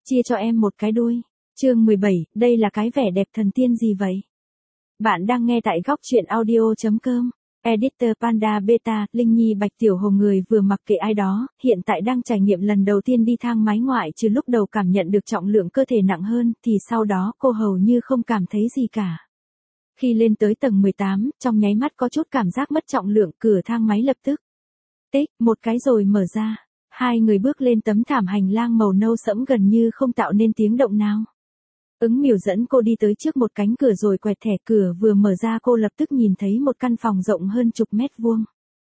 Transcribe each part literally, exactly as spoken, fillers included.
chia cho em một cái đuôi. Chương mười bảy, đây là cái vẻ đẹp thần tiên gì vậy? Bạn đang nghe tại góc truyện audio chấm com. Editor Panda Beta, Linh Nhi Bạch Tiểu Hồ người vừa mặc kệ ai đó, hiện tại đang trải nghiệm lần đầu tiên đi thang máy ngoại trừ lúc đầu cảm nhận được trọng lượng cơ thể nặng hơn, thì sau đó cô hầu như không cảm thấy gì cả. Khi lên tới tầng mười tám, trong nháy mắt có chút cảm giác mất trọng lượng, cửa thang máy lập tức tích, một cái rồi mở ra. Hai người bước lên tấm thảm hành lang màu nâu sẫm gần như không tạo nên tiếng động nào. Ứng Miểu dẫn cô đi tới trước một cánh cửa rồi quẹt thẻ, cửa vừa mở ra cô lập tức nhìn thấy một căn phòng rộng hơn chục mét vuông.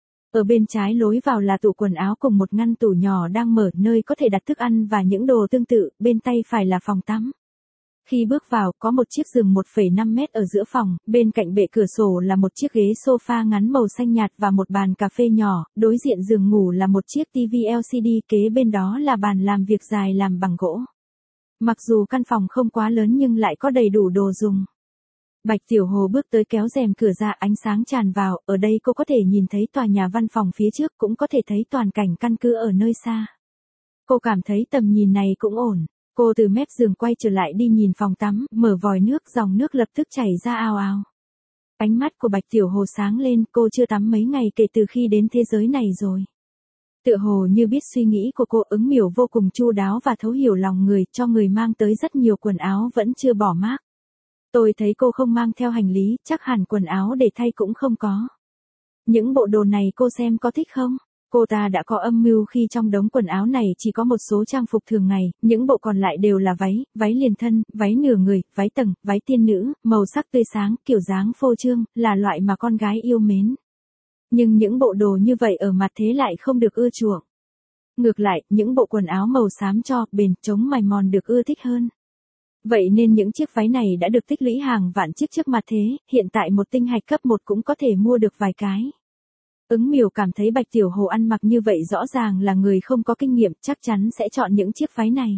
Ở bên trái lối vào là tủ quần áo cùng một ngăn tủ nhỏ đang mở, nơi có thể đặt thức ăn và những đồ tương tự, bên tay phải là phòng tắm. Khi bước vào, có một chiếc giường một phẩy năm mét ở giữa phòng, bên cạnh bệ cửa sổ là một chiếc ghế sofa ngắn màu xanh nhạt và một bàn cà phê nhỏ, đối diện giường ngủ là một chiếc ti vi lờ xê đê, kế bên đó là bàn làm việc dài làm bằng gỗ. Mặc dù căn phòng không quá lớn nhưng lại có đầy đủ đồ dùng. Bạch Tiểu Hồ bước tới kéo rèm cửa ra, ánh sáng tràn vào, ở đây cô có thể nhìn thấy tòa nhà văn phòng phía trước, cũng có thể thấy toàn cảnh căn cứ ở nơi xa. Cô cảm thấy tầm nhìn này cũng ổn. Cô từ mép giường quay trở lại đi nhìn phòng tắm, mở vòi nước, dòng nước lập tức chảy ra ào ào. Ánh mắt của Bạch Tiểu Hồ sáng lên, cô chưa tắm mấy ngày kể từ khi đến thế giới này rồi. Tựa hồ như biết suy nghĩ của cô, Ứng Miểu vô cùng chu đáo và thấu hiểu lòng người, cho người mang tới rất nhiều quần áo vẫn chưa bỏ mác. Tôi thấy cô không mang theo hành lý, chắc hẳn quần áo để thay cũng không có. Những bộ đồ này cô xem có thích không? Cô ta đã có âm mưu khi trong đống quần áo này chỉ có một số trang phục thường ngày, những bộ còn lại đều là váy, váy liền thân, váy nửa người, váy tầng, váy tiên nữ, màu sắc tươi sáng, kiểu dáng phô trương, là loại mà con gái yêu mến. Nhưng những bộ đồ như vậy ở mặt thế lại không được ưa chuộng. Ngược lại, những bộ quần áo màu xám cho, bền, chống mài mòn được ưa thích hơn. Vậy nên những chiếc váy này đã được tích lũy hàng vạn chiếc trước mặt thế, hiện tại một tinh hạch cấp một cũng có thể mua được vài cái. Ứng Miểu cảm thấy Bạch Tiểu Hồ ăn mặc như vậy rõ ràng là người không có kinh nghiệm, chắc chắn sẽ chọn những chiếc váy này.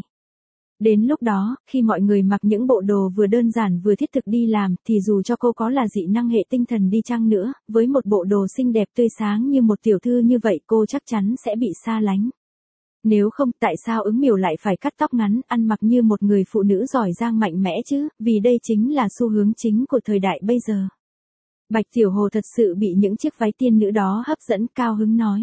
Đến lúc đó, khi mọi người mặc những bộ đồ vừa đơn giản vừa thiết thực đi làm, thì dù cho cô có là dị năng hệ tinh thần đi chăng nữa, với một bộ đồ xinh đẹp tươi sáng như một tiểu thư như vậy cô chắc chắn sẽ bị xa lánh. Nếu không, tại sao Ứng Miểu lại phải cắt tóc ngắn, ăn mặc như một người phụ nữ giỏi giang mạnh mẽ chứ, vì đây chính là xu hướng chính của thời đại bây giờ. Bạch Tiểu Hồ thật sự bị những chiếc váy tiên nữ đó hấp dẫn, cao hứng nói.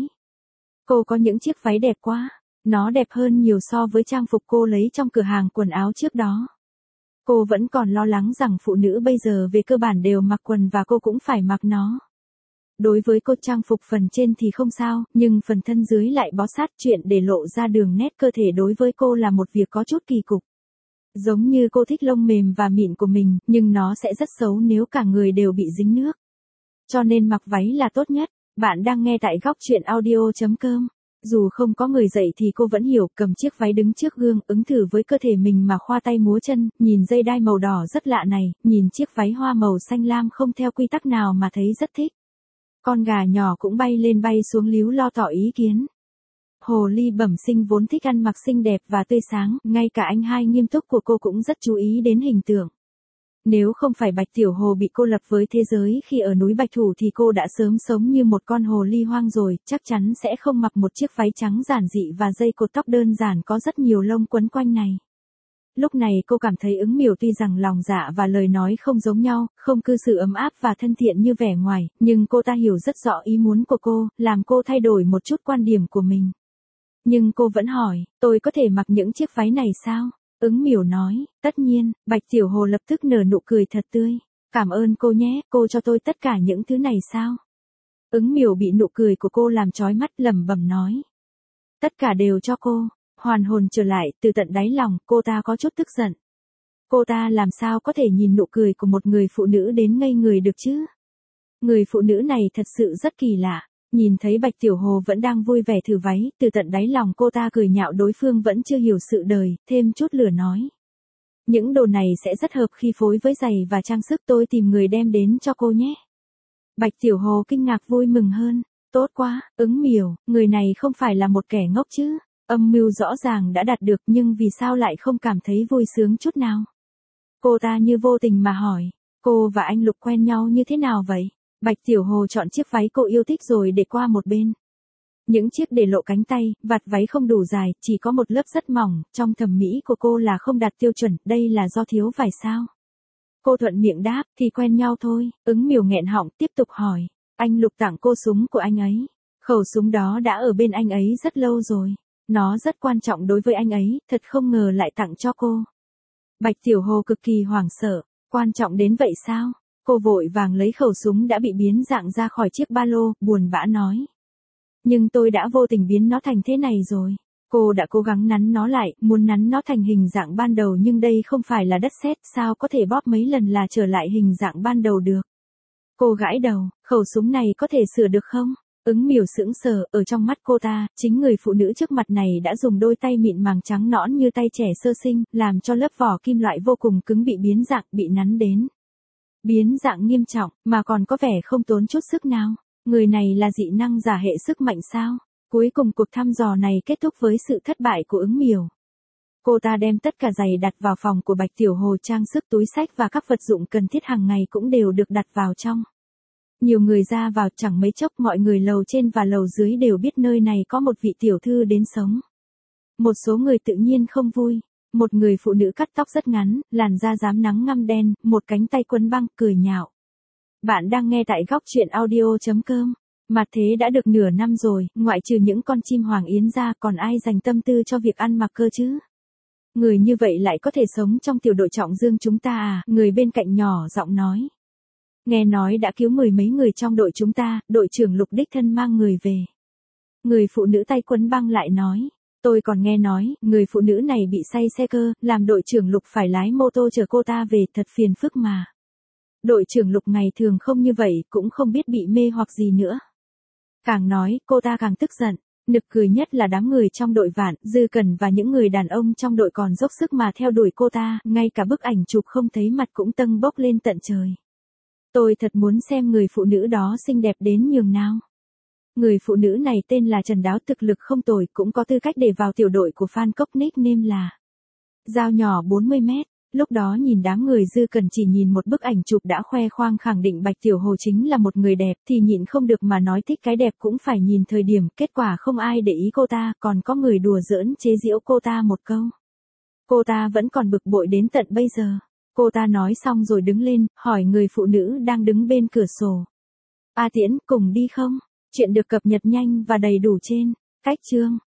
Cô có những chiếc váy đẹp quá, nó đẹp hơn nhiều so với trang phục cô lấy trong cửa hàng quần áo trước đó. Cô vẫn còn lo lắng rằng phụ nữ bây giờ về cơ bản đều mặc quần và cô cũng phải mặc nó. Đối với cô trang phục phần trên thì không sao, nhưng phần thân dưới lại bó sát, chuyện để lộ ra đường nét cơ thể đối với cô là một việc có chút kỳ cục. Giống như cô thích lông mềm và mịn của mình, nhưng nó sẽ rất xấu nếu cả người đều bị dính nước. Cho nên mặc váy là tốt nhất. Bạn đang nghe tại góc truyện audio chấm com. Dù không có người dạy thì cô vẫn hiểu, cầm chiếc váy đứng trước gương, ứng thử với cơ thể mình mà khoa tay múa chân, nhìn dây đai màu đỏ rất lạ này, nhìn chiếc váy hoa màu xanh lam không theo quy tắc nào mà thấy rất thích. Con gà nhỏ cũng bay lên bay xuống líu lo tỏ ý kiến. Hồ ly bẩm sinh vốn thích ăn mặc xinh đẹp và tươi sáng, ngay cả anh hai nghiêm túc của cô cũng rất chú ý đến hình tượng. Nếu không phải Bạch Tiểu Hồ bị cô lập với thế giới khi ở núi Bạch Thủ thì cô đã sớm sống như một con hồ ly hoang rồi, chắc chắn sẽ không mặc một chiếc váy trắng giản dị và dây cột tóc đơn giản có rất nhiều lông quấn quanh này. Lúc này cô cảm thấy Ứng Miểu tuy rằng lòng dạ và lời nói không giống nhau, không cư xử ấm áp và thân thiện như vẻ ngoài, nhưng cô ta hiểu rất rõ ý muốn của cô, làm cô thay đổi một chút quan điểm của mình. Nhưng cô vẫn hỏi, tôi có thể mặc những chiếc váy này sao? Ứng Miểu nói, tất nhiên. Bạch Tiểu Hồ lập tức nở nụ cười thật tươi. Cảm ơn cô nhé, cô cho tôi tất cả những thứ này sao? Ứng Miểu bị nụ cười của cô làm chói mắt, lẩm bẩm nói. Tất cả đều cho cô. Hoàn hồn trở lại, từ tận đáy lòng, cô ta có chút tức giận. Cô ta làm sao có thể nhìn nụ cười của một người phụ nữ đến ngây người được chứ? Người phụ nữ này thật sự rất kỳ lạ. Nhìn thấy Bạch Tiểu Hồ vẫn đang vui vẻ thử váy, từ tận đáy lòng cô ta cười nhạo đối phương vẫn chưa hiểu sự đời, thêm chút lửa nói. Những đồ này sẽ rất hợp khi phối với giày và trang sức, tôi tìm người đem đến cho cô nhé. Bạch Tiểu Hồ kinh ngạc vui mừng hơn. Tốt quá, Ứng Miểu, người này không phải là một kẻ ngốc chứ. Âm mưu rõ ràng đã đạt được nhưng vì sao lại không cảm thấy vui sướng chút nào? Cô ta như vô tình mà hỏi, cô và anh Lục quen nhau như thế nào vậy? Bạch Tiểu Hồ chọn chiếc váy cô yêu thích rồi để qua một bên. Những chiếc để lộ cánh tay, vạt váy không đủ dài, chỉ có một lớp rất mỏng, trong thẩm mỹ của cô là không đạt tiêu chuẩn, đây là do thiếu vải sao? Cô thuận miệng đáp, thì quen nhau thôi, Ứng Miểu nghẹn họng, tiếp tục hỏi. Anh Lục tặng cô súng của anh ấy. Khẩu súng đó đã ở bên anh ấy rất lâu rồi. Nó rất quan trọng đối với anh ấy, thật không ngờ lại tặng cho cô. Bạch Tiểu Hồ cực kỳ hoảng sợ, quan trọng đến vậy sao? Cô vội vàng lấy khẩu súng đã bị biến dạng ra khỏi chiếc ba lô, buồn bã nói. Nhưng tôi đã vô tình biến nó thành thế này rồi. Cô đã cố gắng nắn nó lại, muốn nắn nó thành hình dạng ban đầu nhưng đây không phải là đất sét, sao có thể bóp mấy lần là trở lại hình dạng ban đầu được. Cô gãi đầu, khẩu súng này có thể sửa được không? Ứng Miểu sững sờ, ở trong mắt cô ta, chính người phụ nữ trước mặt này đã dùng đôi tay mịn màng trắng nõn như tay trẻ sơ sinh, làm cho lớp vỏ kim loại vô cùng cứng bị biến dạng, bị nắn đến. Biến dạng nghiêm trọng, mà còn có vẻ không tốn chút sức nào. Người này là dị năng giả hệ sức mạnh sao? Cuối cùng cuộc thăm dò này kết thúc với sự thất bại của Ứng Miểu. Cô ta đem tất cả giày đặt vào phòng của Bạch Tiểu Hồ, trang sức, túi xách và các vật dụng cần thiết hàng ngày cũng đều được đặt vào trong. Nhiều người ra vào, chẳng mấy chốc mọi người lầu trên và lầu dưới đều biết nơi này có một vị tiểu thư đến sống. Một số người tự nhiên không vui. Một người phụ nữ cắt tóc rất ngắn, làn da rám nắng ngăm đen, một cánh tay quấn băng, cười nhạo. Bạn đang nghe tại góc truyện audio chấm com. Mặt thế đã được nửa năm rồi, ngoại trừ những con chim hoàng yến ra còn ai dành tâm tư cho việc ăn mặc cơ chứ? Người như vậy lại có thể sống trong tiểu đội trọng dương chúng ta à? Người bên cạnh nhỏ giọng nói. Nghe nói đã cứu mười mấy người trong đội chúng ta, đội trưởng Lục đích thân mang người về. Người phụ nữ tay quấn băng lại nói. Tôi còn nghe nói, người phụ nữ này bị say xe cơ, làm đội trưởng Lục phải lái mô tô chở cô ta về, thật phiền phức mà. Đội trưởng Lục ngày thường không như vậy, cũng không biết bị mê hoặc gì nữa. Càng nói, cô ta càng tức giận. Nực cười nhất là đám người trong đội Vạn, Dư Cần và những người đàn ông trong đội còn dốc sức mà theo đuổi cô ta, ngay cả bức ảnh chụp không thấy mặt cũng tâng bốc lên tận trời. Tôi thật muốn xem người phụ nữ đó xinh đẹp đến nhường nào. Người phụ nữ này tên là Trần Đáo, thực lực không tồi, cũng có tư cách để vào tiểu đội của Phan Cốc, nickname là Dao nhỏ bốn mươi mét. Lúc đó nhìn đám người Dư Cần chỉ nhìn một bức ảnh chụp đã khoe khoang khẳng định Bạch Tiểu Hồ chính là một người đẹp thì nhịn không được mà nói thích cái đẹp cũng phải nhìn thời điểm, kết quả không ai để ý cô ta, còn có người đùa giỡn chế giễu cô ta một câu. Cô ta vẫn còn bực bội đến tận bây giờ. Cô ta nói xong rồi đứng lên, hỏi người phụ nữ đang đứng bên cửa sổ. A Tiễn, cùng đi không? Chuyện được cập nhật nhanh và đầy đủ trên cách chương.